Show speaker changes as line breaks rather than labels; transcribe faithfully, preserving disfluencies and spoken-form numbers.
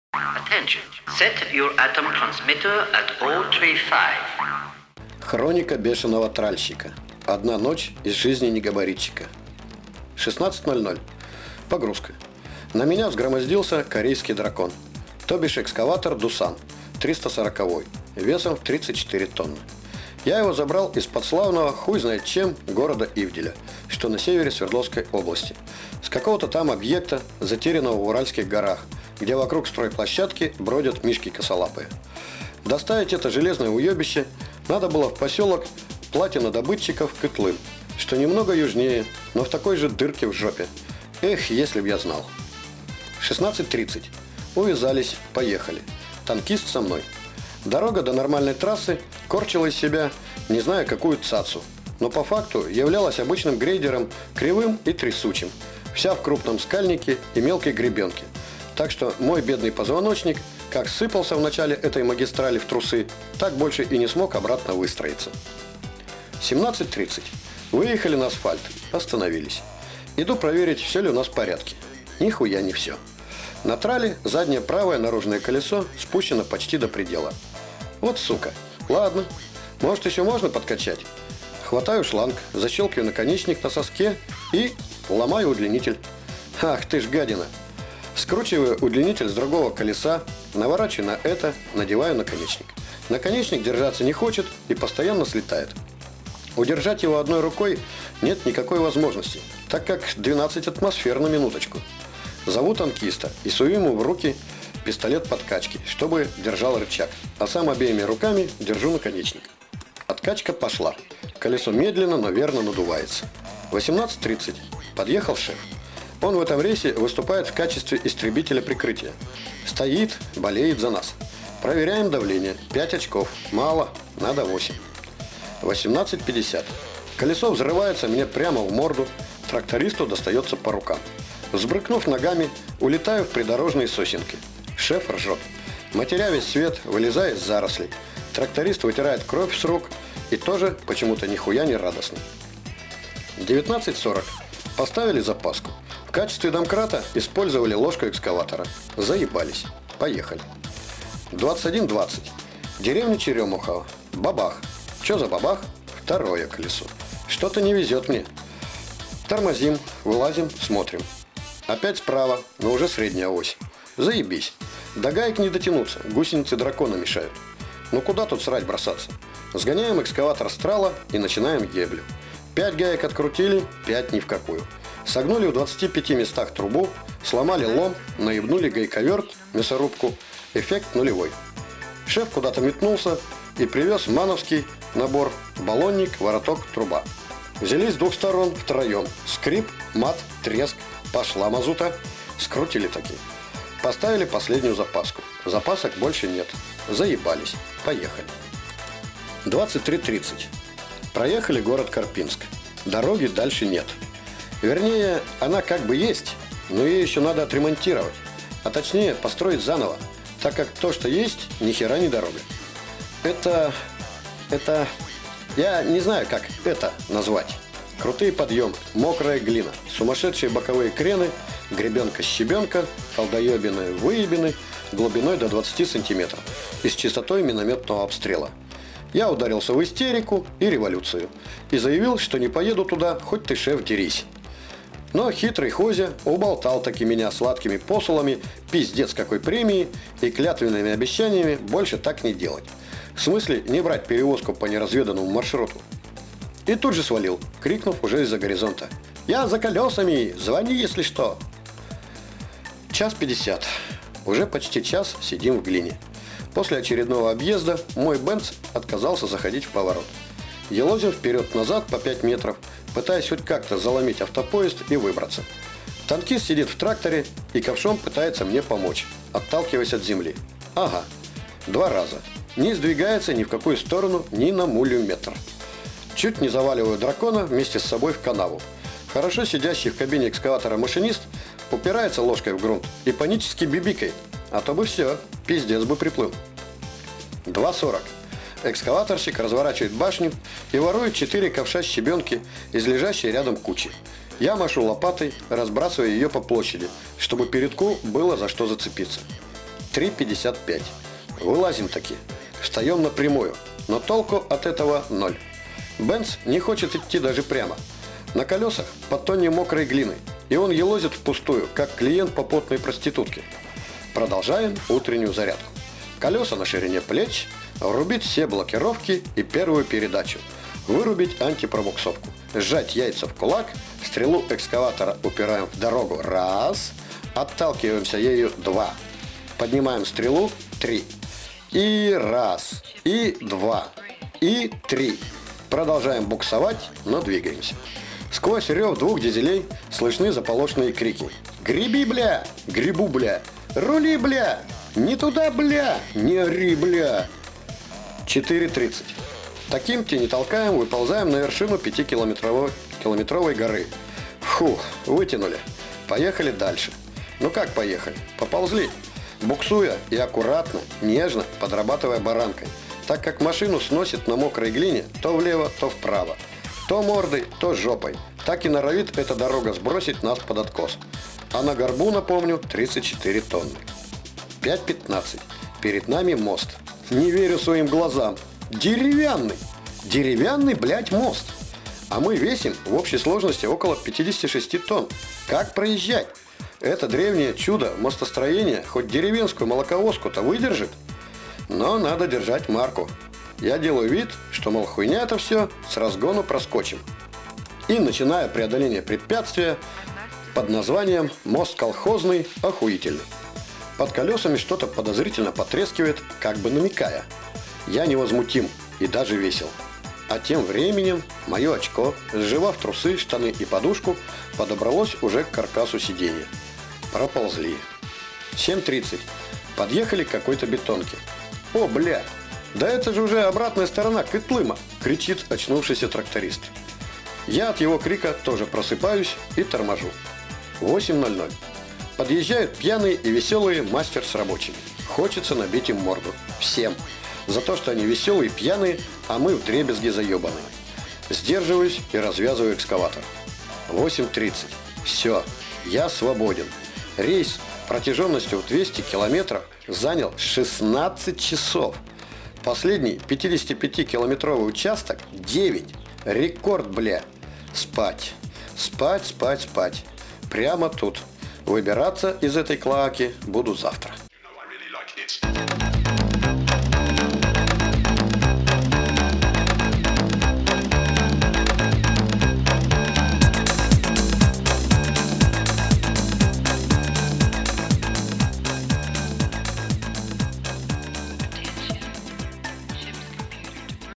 Attention. Set your atom transmitter at zero three five.
Хроника бешеного тральщика. Одна ночь из жизни негабаритчика. шестнадцать ноль ноль. Погрузка. На меня взгромоздился корейский дракон. То бишь экскаватор Дусан, триста сороковой, весом в тридцать четыре тонны. Я его забрал из-под славного, хуй знает чем, города Ивделя, что на севере Свердловской области. С какого-то там объекта, затерянного в Уральских горах, где вокруг стройплощадки бродят мишки косолапые. Доставить это железное уебище надо было в поселок платинодобытчиков Кытлын, что немного южнее, но в такой же дырке в жопе. Эх, если б я знал. шестнадцать тридцать. Увязались, поехали. Танкист со мной. Дорога до нормальной трассы корчила из себя не знаю какую цацу, но по факту являлась обычным грейдером, кривым и трясучим, вся в крупном скальнике и мелкой гребенке. Так что мой бедный позвоночник как сыпался в начале этой магистрали в трусы, так больше и не смог обратно выстроиться. семнадцать тридцать. Выехали на асфальт, остановились. Иду проверить, все ли у нас в порядке. Нихуя не все. На трале заднее правое наружное колесо спущено почти до предела. Вот сука. Ладно. Может, еще можно подкачать? Хватаю шланг, защелкиваю наконечник на соске и ломаю удлинитель. Ах ты ж гадина. Скручиваю удлинитель с другого колеса, наворачиваю на это, надеваю наконечник. Наконечник держаться не хочет и постоянно слетает. Удержать его одной рукой нет никакой возможности, так как двенадцать атмосфер на минуточку. Зову танкиста и сую ему в руки пистолет подкачки, чтобы держал рычаг, а сам обеими руками держу наконечник. Откачка пошла. Колесо медленно, но верно надувается. восемнадцать тридцать. Подъехал шеф. Он в этом рейсе выступает в качестве истребителя прикрытия. Стоит, болеет за нас. Проверяем давление. пять очков. Мало. Надо восемь. восемнадцать пятьдесят. Колесо взрывается мне прямо в морду. Трактористу достается по рукам. Взбрыкнув ногами, улетаю в придорожные сосенки. Шеф ржет. Матеря весь свет, вылезая из зарослей. Тракторист вытирает кровь с рук и тоже почему-то нихуя не радостный. девятнадцать сорок. Поставили запаску. В качестве домкрата использовали ложку экскаватора. Заебались. Поехали. двадцать один двадцать. Деревня Черемухова. Бабах. Че за бабах? Второе колесо. Что-то не везет мне. Тормозим, вылазим, смотрим. Опять справа, но уже средняя ось. Заебись. До гаек не дотянуться, гусеницы дракона мешают. Ну куда тут срать бросаться? Сгоняем экскаватор с трала и начинаем геблю. Пять гаек открутили, пять ни в какую. Согнули в двадцати пяти местах трубу, сломали лом, наебнули гайковерт, мясорубку. Эффект нулевой. Шеф куда-то метнулся и привез мановский набор: баллонник, вороток, труба. Взялись с двух сторон втроем. Скрип, мат, треск. Пошла мазута. Скрутили таки. Поставили последнюю запаску. Запасок больше нет. Заебались. Поехали. двадцать три тридцать. Проехали город Карпинск. Дороги дальше нет. Вернее, она как бы есть, но ее еще надо отремонтировать. А точнее, построить заново. Так как то, что есть, ни хера не дорога. Это... Это... Я не знаю, как это назвать. Крутые подъемы, мокрая глина, сумасшедшие боковые крены, гребенка-щебенка, колдоебины, выебины, глубиной до двадцати сантиметров и с частотой минометного обстрела. Я ударился в истерику и революцию и заявил, что не поеду туда, хоть ты, шеф, дерись. Но хитрый Хозя уболтал таки меня сладкими посулами, пиздец какой премии и клятвенными обещаниями больше так не делать. В смысле, не брать перевозку по неразведанному маршруту. И тут же свалил, крикнув уже из-за горизонта: «Я за колесами! Звони, если что!» Час пятьдесят. Уже почти час сидим в глине. После очередного объезда мой Бенц отказался заходить в поворот. Елозим вперед-назад по пять метров, пытаясь хоть как-то заломить автопоезд и выбраться. Танкист сидит в тракторе и ковшом пытается мне помочь, отталкиваясь от земли. Ага, два раза. Не сдвигается ни в какую сторону, ни на мулю метр. Чуть не заваливаю дракона вместе с собой в канаву. Хорошо сидящий в кабине экскаватора машинист упирается ложкой в грунт и панически бибикает, а то бы все, пиздец бы приплыл. два сорок. Экскаваторщик разворачивает башню и ворует четыре ковша щебенки из лежащей рядом кучи. Я машу лопатой, разбрасывая ее по площади, чтобы передку было за что зацепиться. три пятьдесят пять. Вылазим таки. Встаем напрямую. Но толку от этого ноль. Бенц не хочет идти даже прямо. На колесах по тонне мокрой глины. И он елозит впустую, как клиент по потной проститутке. Продолжаем утреннюю зарядку. Колеса на ширине плеч. Врубить все блокировки и первую передачу. Вырубить антипробуксовку. Сжать яйца в кулак. Стрелу экскаватора упираем в дорогу. Раз. Отталкиваемся ею. Два. Поднимаем стрелу. Три. И раз. И два. И три. Продолжаем буксовать, но двигаемся. Сквозь рев двух дизелей слышны заполошенные крики. «Греби, бля! Грибу, бля! Рули, бля! Не туда, бля! Не ори, бля!» четыре тридцать. Таким не толкаем, выползаем на вершину пятикилометровой километровой горы. Фух, вытянули. Поехали дальше. Ну как поехали? Поползли. Буксуя и аккуратно, нежно, подрабатывая баранкой. Так как машину сносит на мокрой глине то влево, то вправо. То мордой, то жопой. Так и норовит эта дорога сбросить нас под откос. А на горбу, напомню, тридцать четыре тонны. пять пятнадцать. Перед нами мост. Не верю своим глазам. Деревянный. Деревянный, блядь, мост. А мы весим в общей сложности около пятьдесят шесть тонн. Как проезжать? Это древнее чудо мостостроения хоть деревенскую молоковозку-то выдержит. Но надо держать марку. Я делаю вид, что, мол, хуйня это все, с разгону проскочим. И начинаю преодоление препятствия под названием «Мост колхозный, охуительный». Под колесами что-то подозрительно потрескивает, как бы намекая. Я невозмутим и даже весел. А тем временем мое очко, сживав трусы, штаны и подушку, подобралось уже к каркасу сиденья. Проползли. семь тридцать. Подъехали к какой-то бетонке. «О, бля! Да это же уже обратная сторона Кытлыма!» — кричит очнувшийся тракторист. Я от его крика тоже просыпаюсь и торможу. восемь ноль ноль. Подъезжают пьяные и веселые мастер с рабочими. Хочется набить им морду. Всем. За то, что они веселые, пьяные, а мы вдребезги заебанные. Сдерживаюсь и развязываю экскаватор. восемь тридцать. Все. Я свободен. Рейс протяженностью в двести километров занял шестнадцать часов. Последний пятидесятипятикилометровый участок девять. Рекорд, бля. Спать. Спать, спать, спать. Прямо тут. Выбираться из этой клоаки буду завтра.
You know, I really like it.